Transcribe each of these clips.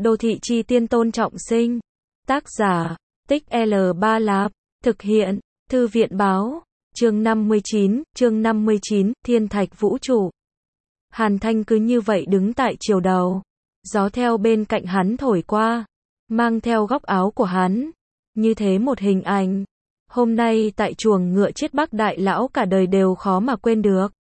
Đô thị chi tiên tôn trọng sinh. Tác giả, Tích L3 Lạp. Thực hiện, Thư viện báo. Chương 59, Thiên thạch vũ trụ. Hàn Thanh cứ như vậy đứng tại chiều đầu. Gió theo bên cạnh hắn thổi qua, mang theo góc áo của hắn. Như thế một hình ảnh, hôm nay tại chuồng ngựa chết Bắc Đại Lão cả đời đều khó mà quên được.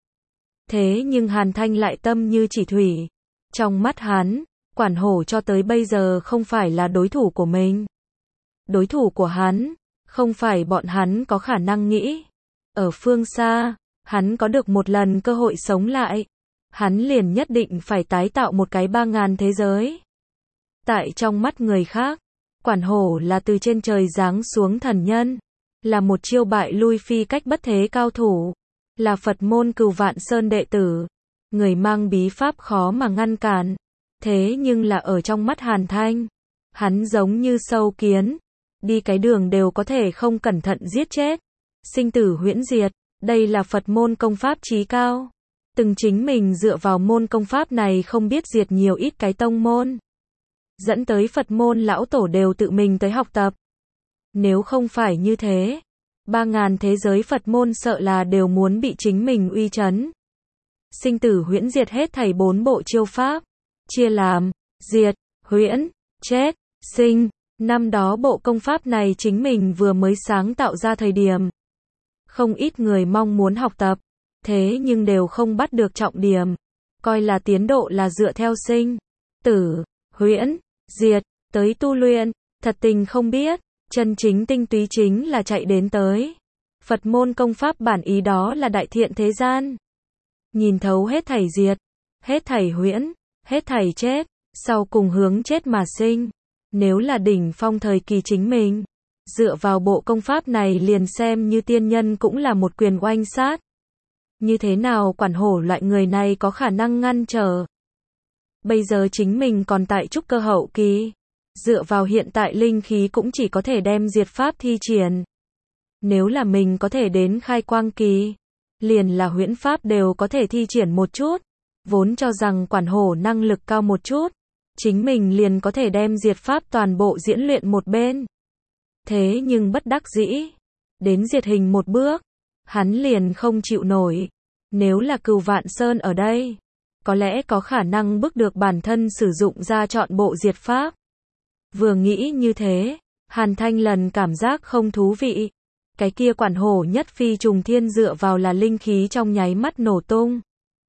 Thế nhưng Hàn Thanh lại tâm như chỉ thủy. Trong mắt hắn, Quản Hổ cho tới bây giờ không phải là đối thủ của mình. Đối thủ của hắn, không phải bọn hắn có khả năng nghĩ. Ở phương xa, hắn có được một lần cơ hội sống lại. Hắn liền nhất định phải tái tạo một cái 3000 thế giới. Tại trong mắt người khác, Quản Hổ là từ trên trời giáng xuống thần nhân. Là một chiêu bại lui phi cách bất thế cao thủ. Là Phật môn Cửu Vạn Sơn đệ tử. Người mang bí pháp khó mà ngăn cản. Thế nhưng là ở trong mắt Hàn Thanh, hắn giống như sâu kiến. Đi cái đường đều có thể không cẩn thận giết chết. Sinh tử huyễn diệt, đây là Phật môn công pháp chí cao. Từng chính mình dựa vào môn công pháp này không biết diệt nhiều ít cái tông môn. Dẫn tới Phật môn lão tổ đều tự mình tới học tập. Nếu không phải như thế, 3000 thế giới Phật môn sợ là đều muốn bị chính mình uy chấn. Sinh tử huyễn diệt hết thảy 4 bộ chiêu pháp, chia làm diệt, huyễn, chết, sinh. Năm đó bộ công pháp này chính mình vừa mới sáng tạo ra thời điểm. Không ít người mong muốn học tập, thế nhưng đều không bắt được trọng điểm. Coi là tiến độ là dựa theo sinh, tử, huyễn, diệt, tới tu luyện, thật tình không biết, chân chính tinh túy chính là chạy đến tới. Phật môn công pháp bản ý đó là đại thiện thế gian. Nhìn thấu hết thảy diệt, hết thảy huyễn, hết thảy chết, sau cùng hướng chết mà sinh. Nếu là đỉnh phong thời kỳ chính mình, dựa vào bộ công pháp này liền xem như tiên nhân cũng là một quyền oanh sát. Như thế nào Quản Hổ loại người này có khả năng ngăn trở? Bây giờ chính mình còn tại trúc cơ hậu kỳ, dựa vào hiện tại linh khí cũng chỉ có thể đem diệt pháp thi triển. Nếu là mình có thể đến khai quang kỳ, liền là huyễn pháp đều có thể thi triển một chút. Vốn cho rằng Quản Hổ năng lực cao một chút, chính mình liền có thể đem diệt pháp toàn bộ diễn luyện một bên. Thế nhưng bất đắc dĩ, đến diệt hình một bước, hắn liền không chịu nổi. Nếu là Cửu Vạn Sơn ở đây, có lẽ có khả năng bức được bản thân sử dụng ra trọn bộ diệt pháp. Vừa nghĩ như thế, Hàn Thanh lần cảm giác không thú vị. Cái kia Quản Hổ nhất phi trùng thiên dựa vào là linh khí trong nháy mắt nổ tung.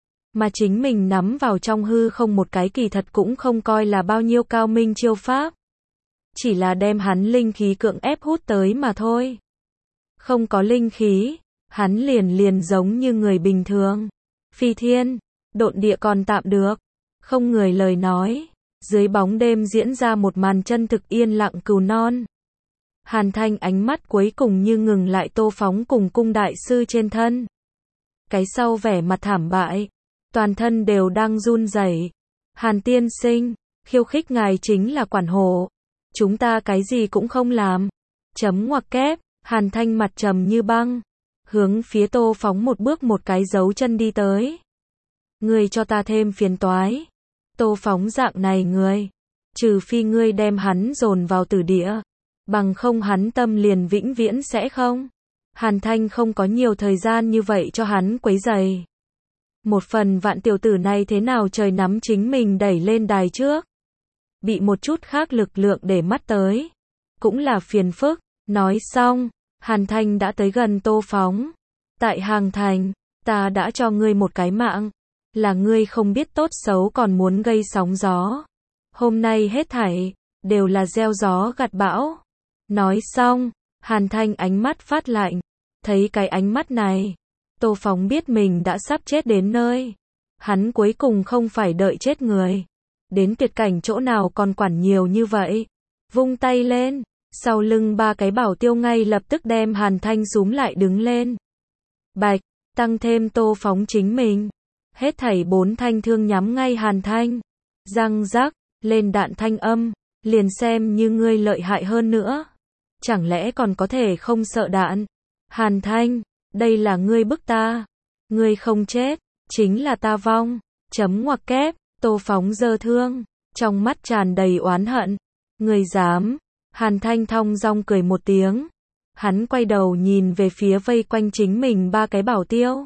Mà chính mình nắm vào trong hư không một cái kỳ thật cũng không coi là bao nhiêu cao minh chiêu pháp. Chỉ là đem hắn linh khí cưỡng ép hút tới mà thôi. Không có linh khí, hắn liền giống như người bình thường. Phi thiên, độn địa còn tạm được. Không người lời nói. Dưới bóng đêm diễn ra một màn chân thực yên lặng cừu non. Hàn Thanh ánh mắt cuối cùng như ngừng lại Tô Phóng cùng cung đại sư trên thân. Cái sau vẻ mặt thảm bại. Toàn thân đều đang run rẩy. Hàn tiên sinh, khiêu khích ngài chính là Quản Hổ. Chúng ta cái gì cũng không làm. Chấm ngoặc kép, Hàn Thanh mặt trầm như băng. Hướng phía Tô Phóng một bước một cái dấu chân đi tới. Ngươi cho ta thêm phiền toái. Tô Phóng dạng này người. Trừ phi ngươi đem hắn dồn vào tử địa. Bằng không hắn tâm liền vĩnh viễn sẽ không. Hàn Thanh không có nhiều thời gian như vậy cho hắn quấy rầy. Một phần vạn tiểu tử này thế nào trời nắm chính mình đẩy lên đài trước. Bị một chút khác lực lượng để mắt tới. Cũng là phiền phức. Nói xong, Hàn Thanh đã tới gần Tô Phóng. Tại Hàng Thành, ta đã cho ngươi một cái mạng. Là ngươi không biết tốt xấu còn muốn gây sóng gió. Hôm nay hết thảy, đều là gieo gió gặt bão. Nói xong, Hàn Thanh ánh mắt phát lạnh. Thấy cái ánh mắt này, Tô Phóng biết mình đã sắp chết đến nơi. Hắn cuối cùng không phải đợi chết người. Đến tuyệt cảnh chỗ nào còn quản nhiều như vậy. Vung tay lên, sau lưng 3 cái bảo tiêu ngay lập tức đem Hàn Thanh súm lại đứng lên. Bạch, tăng thêm Tô Phóng chính mình. Hết thảy 4 thanh thương nhắm ngay Hàn Thanh. Răng rắc, lên đạn thanh âm. Liền xem như ngươi lợi hại hơn nữa. Chẳng lẽ còn có thể không sợ đạn? Hàn Thanh, đây là ngươi bức ta. Ngươi không chết, chính là ta vong. Chấm ngoặc kép, Tô Phóng giơ thương. trong mắt tràn đầy oán hận. Người dám? Hàn Thanh thong dong cười một tiếng. Hắn quay đầu nhìn về phía vây quanh chính mình ba cái bảo tiêu.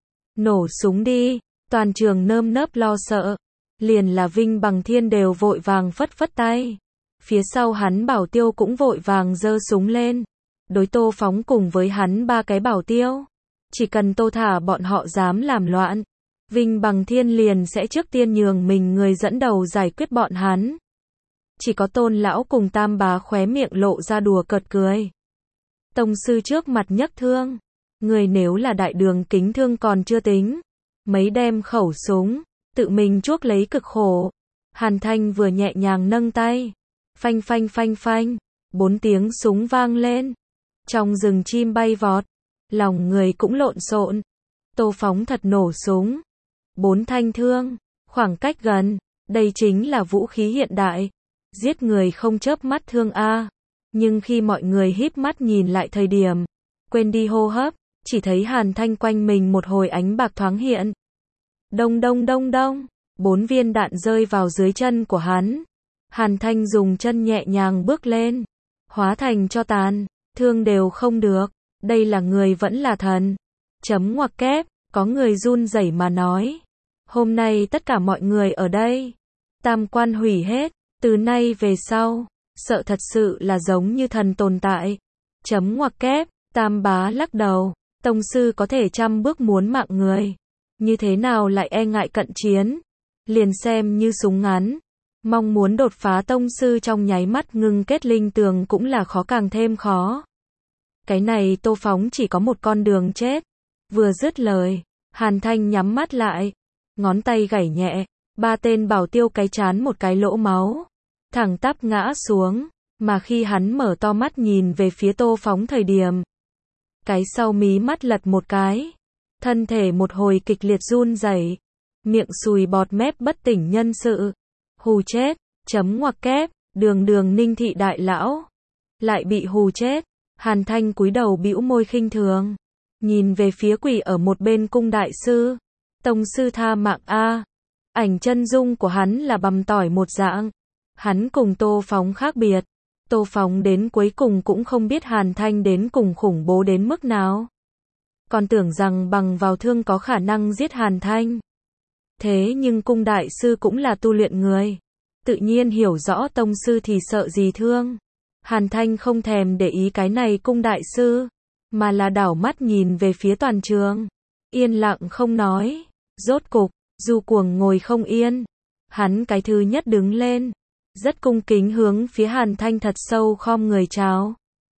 Nổ súng đi, toàn trường nơm nớp lo sợ. Liền là Vinh Bằng Thiên đều vội vàng phất phất tay. Phía sau hắn bảo tiêu cũng vội vàng giơ súng lên. Đối Tô Phóng cùng với hắn ba cái bảo tiêu. Chỉ cần Tô thả bọn họ dám làm loạn, Vinh Bằng Thiên liền sẽ trước tiên nhường mình người dẫn đầu giải quyết bọn hắn. Chỉ có Tôn lão cùng Tam bá khóe miệng lộ ra đùa cợt cười. Tông sư trước mặt nhấc thương, người nếu là đại đường kính thương còn chưa tính, mấy đem khẩu súng, tự mình chuốc lấy cực khổ. Hàn Thanh vừa nhẹ nhàng nâng tay, phanh phanh phanh phanh, 4 tiếng súng vang lên. Trong rừng chim bay vọt, lòng người cũng lộn xộn. Tô Phóng thật nổ súng. 4 thanh thương, khoảng cách gần, đây chính là vũ khí hiện đại. Giết người không chớp mắt thương a. Nhưng khi mọi người híp mắt nhìn lại thời điểm, quên đi hô hấp, chỉ thấy Hàn Thanh quanh mình một hồi ánh bạc thoáng hiện. Đông đông đông đông, 4 viên đạn rơi vào dưới chân của hắn. Hàn Thanh dùng chân nhẹ nhàng bước lên, hóa thành tro tàn, thương đều không được. Đây là người vẫn là thần. Chấm ngoặc kép, có người run rẩy mà nói. Hôm nay tất cả mọi người ở đây, tam quan hủy hết, từ nay về sau, sợ thật sự là giống như thần tồn tại. Chấm ngoặc kép, Tam bá lắc đầu, tông sư có thể 100 bước muốn mạng người, như thế nào lại e ngại cận chiến, liền xem như súng ngắn. Mong muốn đột phá tông sư trong nháy mắt ngưng kết linh tường cũng là khó càng thêm khó. Cái này Tô Phóng chỉ có một con đường chết. Vừa dứt lời, Hàn Thanh nhắm mắt lại, ngón tay gảy nhẹ, 3 tên bảo tiêu cái chán một cái lỗ máu, thẳng tắp ngã xuống, mà khi hắn mở to mắt nhìn về phía Tô Phóng thời điểm, cái sau mí mắt lật một cái, thân thể một hồi kịch liệt run rẩy, miệng sùi bọt mép bất tỉnh nhân sự. Hù chết, chấm ngoặc kép, đường đường Ninh thị đại lão, lại bị hù chết. Hàn Thanh cúi đầu bĩu môi khinh thường, nhìn về phía quỷ ở một bên cung đại sư. Tông sư tha mạng a. Ảnh chân dung của hắn là bằm tỏi một dạng. Hắn cùng Tô Phóng khác biệt. Tô Phóng đến cuối cùng cũng không biết Hàn Thanh đến cùng khủng bố đến mức nào. Còn tưởng rằng bằng vào thương có khả năng giết Hàn Thanh. Thế nhưng cung đại sư cũng là tu luyện người, tự nhiên hiểu rõ tông sư thì sợ gì thương. Hàn Thanh không thèm để ý cái này cung đại sư, mà là đảo mắt nhìn về phía toàn trường, yên lặng không nói. Rốt cục, Du Cuồng ngồi không yên, hắn cái thứ nhất đứng lên, rất cung kính hướng phía Hàn Thanh thật sâu khom người chào.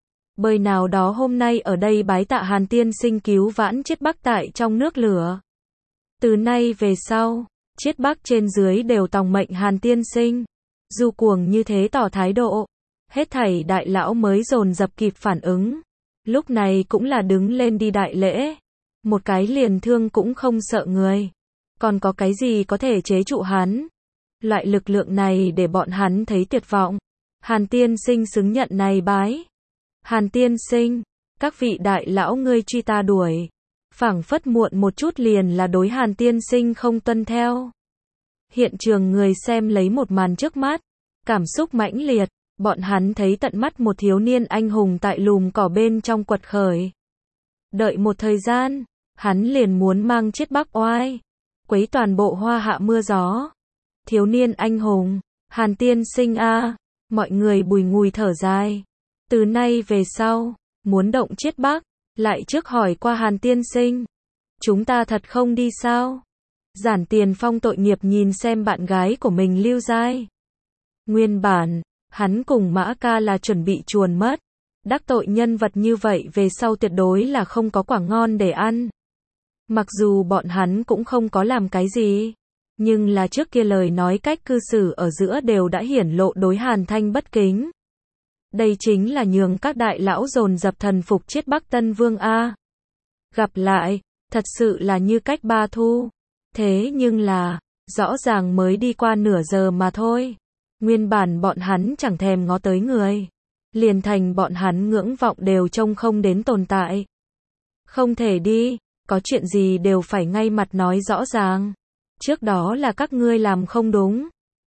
Bởi nào đó hôm nay ở đây bái tạ Hàn tiên sinh cứu vãn Chiết Bắc tại trong nước lửa. Từ nay về sau, Chiết Bắc trên dưới đều tòng mệnh Hàn tiên sinh. Du Cuồng như thế tỏ thái độ, hết thảy đại lão mới dồn dập kịp phản ứng. Lúc này cũng là đứng lên đi đại lễ. Một cái liền thương cũng không sợ người, còn có cái gì có thể chế trụ hắn? Loại lực lượng này để bọn hắn thấy tuyệt vọng. Hàn tiên sinh xứng nhận này bái. Hàn tiên sinh, các vị đại lão ngươi truy ta đuổi, phảng phất muộn một chút liền là đối Hàn tiên sinh không tuân theo. Hiện trường người xem lấy một màn trước mắt, cảm xúc mãnh liệt, bọn hắn thấy tận mắt một thiếu niên anh hùng tại lùm cỏ bên trong quật khởi. Đợi một thời gian, hắn liền muốn mang Chiết Bắc oai, quấy toàn bộ Hoa Hạ mưa gió. Thiếu niên anh hùng, Hàn tiên sinh a, mọi người bùi ngùi thở dài. Từ nay về sau, muốn động Chiết Bắc, lại trước hỏi qua Hàn tiên sinh. Chúng ta thật không đi sao? Giản Tiền Phong tội nghiệp nhìn xem bạn gái của mình Lưu Giai. Nguyên bản, hắn cùng Mã Ca là chuẩn bị chuồn mất. Đắc tội nhân vật như vậy về sau tuyệt đối là không có quả ngon để ăn. Mặc dù bọn hắn cũng không có làm cái gì, nhưng là trước kia lời nói cách cư xử ở giữa đều đã hiển lộ đối Hàn Thanh bất kính. Đây chính là nhường các đại lão dồn dập thần phục Chiết Bắc Tân Vương a. Gặp lại, thật sự là như cách ba thu. Thế nhưng là, rõ ràng mới đi qua nửa giờ mà thôi. Nguyên bản bọn hắn chẳng thèm ngó tới người, liền thành bọn hắn ngưỡng vọng đều trông không đến tồn tại. Không thể đi, có chuyện gì đều phải ngay mặt nói rõ ràng. Trước đó là các ngươi làm không đúng,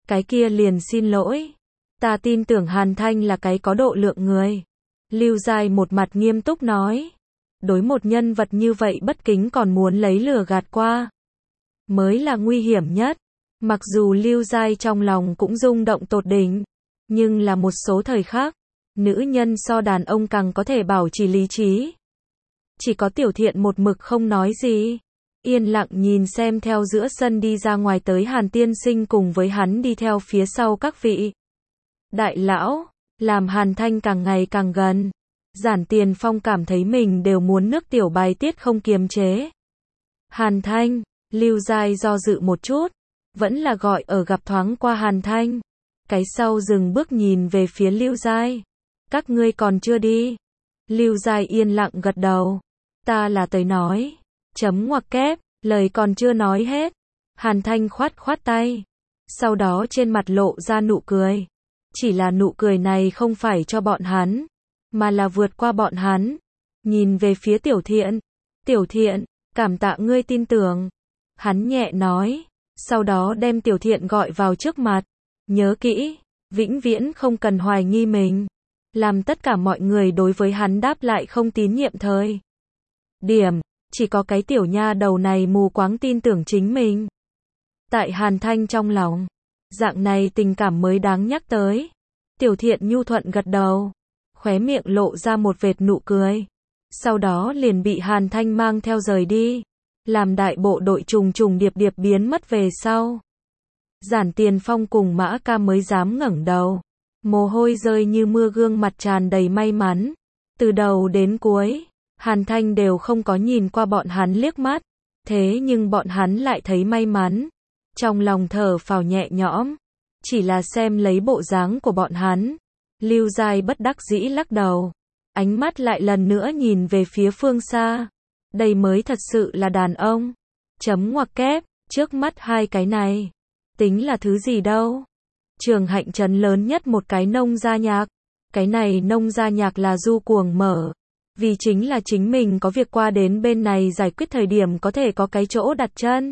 cái kia liền xin lỗi. Ta tin tưởng Hàn Thanh là cái có độ lượng người. Lưu Giai một mặt nghiêm túc nói. Đối một nhân vật như vậy bất kính còn muốn lấy lừa gạt qua. Mới là nguy hiểm nhất. Mặc dù Lưu Giai trong lòng cũng rung động tột đỉnh. Nhưng là một số thời khắc, nữ nhân so đàn ông càng có thể bảo trì lý trí. Chỉ có Tiểu Thiện một mực không nói gì. Yên lặng nhìn xem theo giữa sân đi ra ngoài tới Hàn tiên sinh cùng với hắn đi theo phía sau các vị đại lão, làm Hàn Thanh càng ngày càng gần. Giản Tiền Phong cảm thấy mình đều muốn nước tiểu bài tiết không kiềm chế. Hàn Thanh, Lưu Giai do dự một chút, vẫn là gọi ở gặp thoáng qua Hàn Thanh. Cái sau dừng bước nhìn về phía Lưu Giai. Các ngươi còn chưa đi. Lưu Giai yên lặng gật đầu. Ta là tới nói. Chấm ngoặc kép, lời còn chưa nói hết. Hàn Thanh khoát khoát tay. Sau đó trên mặt lộ ra nụ cười. Chỉ là nụ cười này không phải cho bọn hắn, mà là vượt qua bọn hắn. Nhìn về phía Tiểu Thiện. Tiểu Thiện, cảm tạ ngươi tin tưởng. Hắn nhẹ nói. Sau đó đem Tiểu Thiện gọi vào trước mặt. Nhớ kỹ, vĩnh viễn không cần hoài nghi mình. Làm tất cả mọi người đối với hắn đáp lại không tín nhiệm thời điểm. Chỉ có cái tiểu nha đầu này mù quáng tin tưởng chính mình. Tại Hàn Thanh trong lòng, dạng này tình cảm mới đáng nhắc tới. Tiểu Thiện nhu thuận gật đầu, khóe miệng lộ ra một vệt nụ cười. Sau đó liền bị Hàn Thanh mang theo rời đi. Làm đại bộ đội trùng trùng điệp điệp biến mất về sau. Giản Tiền Phong cùng Mã Ca mới dám ngẩng đầu. Mồ hôi rơi như mưa, gương mặt tràn đầy may mắn. Từ đầu đến cuối, Hàn Thanh đều không có nhìn qua bọn hắn liếc mắt. Thế nhưng bọn hắn lại thấy may mắn. Trong lòng thở phào nhẹ nhõm. Chỉ là xem lấy bộ dáng của bọn hắn. Lưu Giai bất đắc dĩ lắc đầu. Ánh mắt lại lần nữa nhìn về phía phương xa. Đây mới thật sự là đàn ông. Chấm ngoặc kép, trước mắt hai cái này. Tính là thứ gì đâu. Trường Hạnh Trấn lớn nhất một cái nông gia nhạc. Cái này nông gia nhạc là Du Cuồng mở. Vì chính là chính mình có việc qua đến bên này giải quyết thời điểm có thể có cái chỗ đặt chân.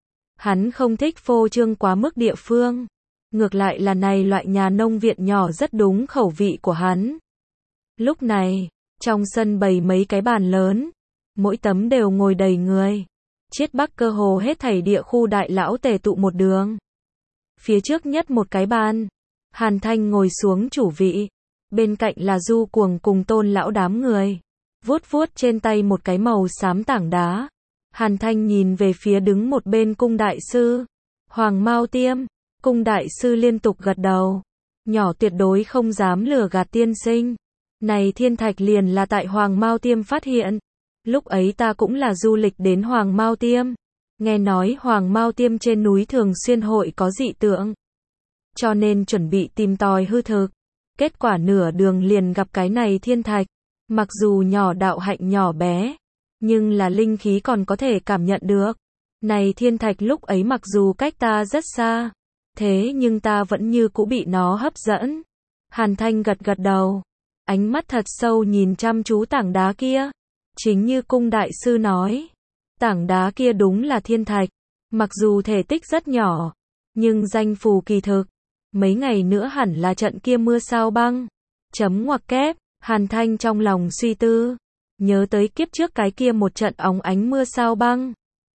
Hắn không thích phô trương quá mức địa phương. Ngược lại là này loại nhà nông viện nhỏ rất đúng khẩu vị của hắn. Lúc này, trong sân bày mấy cái bàn lớn. Mỗi tấm đều ngồi đầy người. Chiết Bắc cơ hồ hết thảy địa khu đại lão tề tụ một đường. Phía trước nhất một cái bàn. Hàn Thanh ngồi xuống chủ vị. Bên cạnh là Du Cuồng cùng Tôn lão đám người. Vuốt vuốt trên tay một cái màu xám tảng đá. Hàn Thanh nhìn về phía đứng một bên cung đại sư. Hoàng Mao Tiêm. Cung đại sư liên tục gật đầu. Nhỏ tuyệt đối không dám lừa gạt tiên sinh. Này thiên thạch liền là tại Hoàng Mao Tiêm phát hiện. Lúc ấy ta cũng là du lịch đến Hoàng Mao Tiêm. Nghe nói Hoàng Mao Tiêm trên núi thường xuyên hội có dị tượng. Cho nên chuẩn bị tìm tòi hư thực. Kết quả nửa đường liền gặp cái này thiên thạch. Mặc dù nhỏ đạo hạnh nhỏ bé, nhưng là linh khí còn có thể cảm nhận được. Này thiên thạch lúc ấy mặc dù cách ta rất xa, thế nhưng ta vẫn như cũ bị nó hấp dẫn. Hàn Thanh gật gật đầu, ánh mắt thật sâu nhìn chăm chú tảng đá kia. Chính như cung đại sư nói, tảng đá kia đúng là thiên thạch, mặc dù thể tích rất nhỏ, nhưng danh phù kỳ thực. Mấy ngày nữa hẳn là trận kia mưa sao băng. Chấm ngoặc kép, Hàn Thanh trong lòng suy tư, nhớ tới kiếp trước cái kia một trận óng ánh mưa sao băng.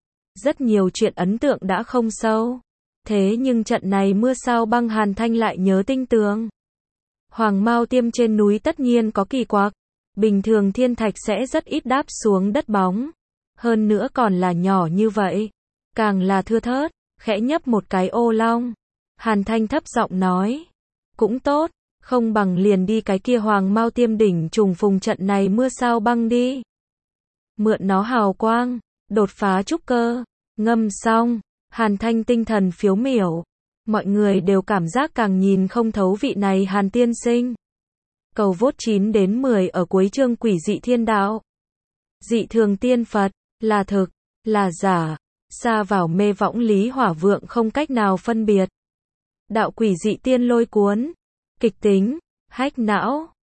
Rất nhiều chuyện ấn tượng đã không sâu, thế nhưng trận này mưa sao băng Hàn Thanh lại nhớ tinh tường. Hoàng Mao Tiêm trên núi tất nhiên có kỳ quặc, bình thường thiên thạch sẽ rất ít đáp xuống đất bóng, hơn nữa còn là nhỏ như vậy, càng là thưa thớt. Khẽ nhấp một cái ô long, Hàn Thanh thấp giọng nói, cũng tốt, không bằng liền đi cái kia Hoàng Mao Tiêm đỉnh trùng phùng trận này mưa sao băng đi. Mượn nó hào quang, đột phá trúc cơ. Ngâm xong, Hàn Thanh tinh thần phiếu miểu. Mọi người đều cảm giác càng nhìn không thấu vị này Hàn tiên sinh. Cầu vốt 9 đến 10 ở cuối chương Quỷ dị thiên đạo. Dị thường tiên Phật, là thực, là giả, xa vào mê võng lý hỏa vượng không cách nào phân biệt. Đạo quỷ dị tiên lôi cuốn, kịch tính, hách não.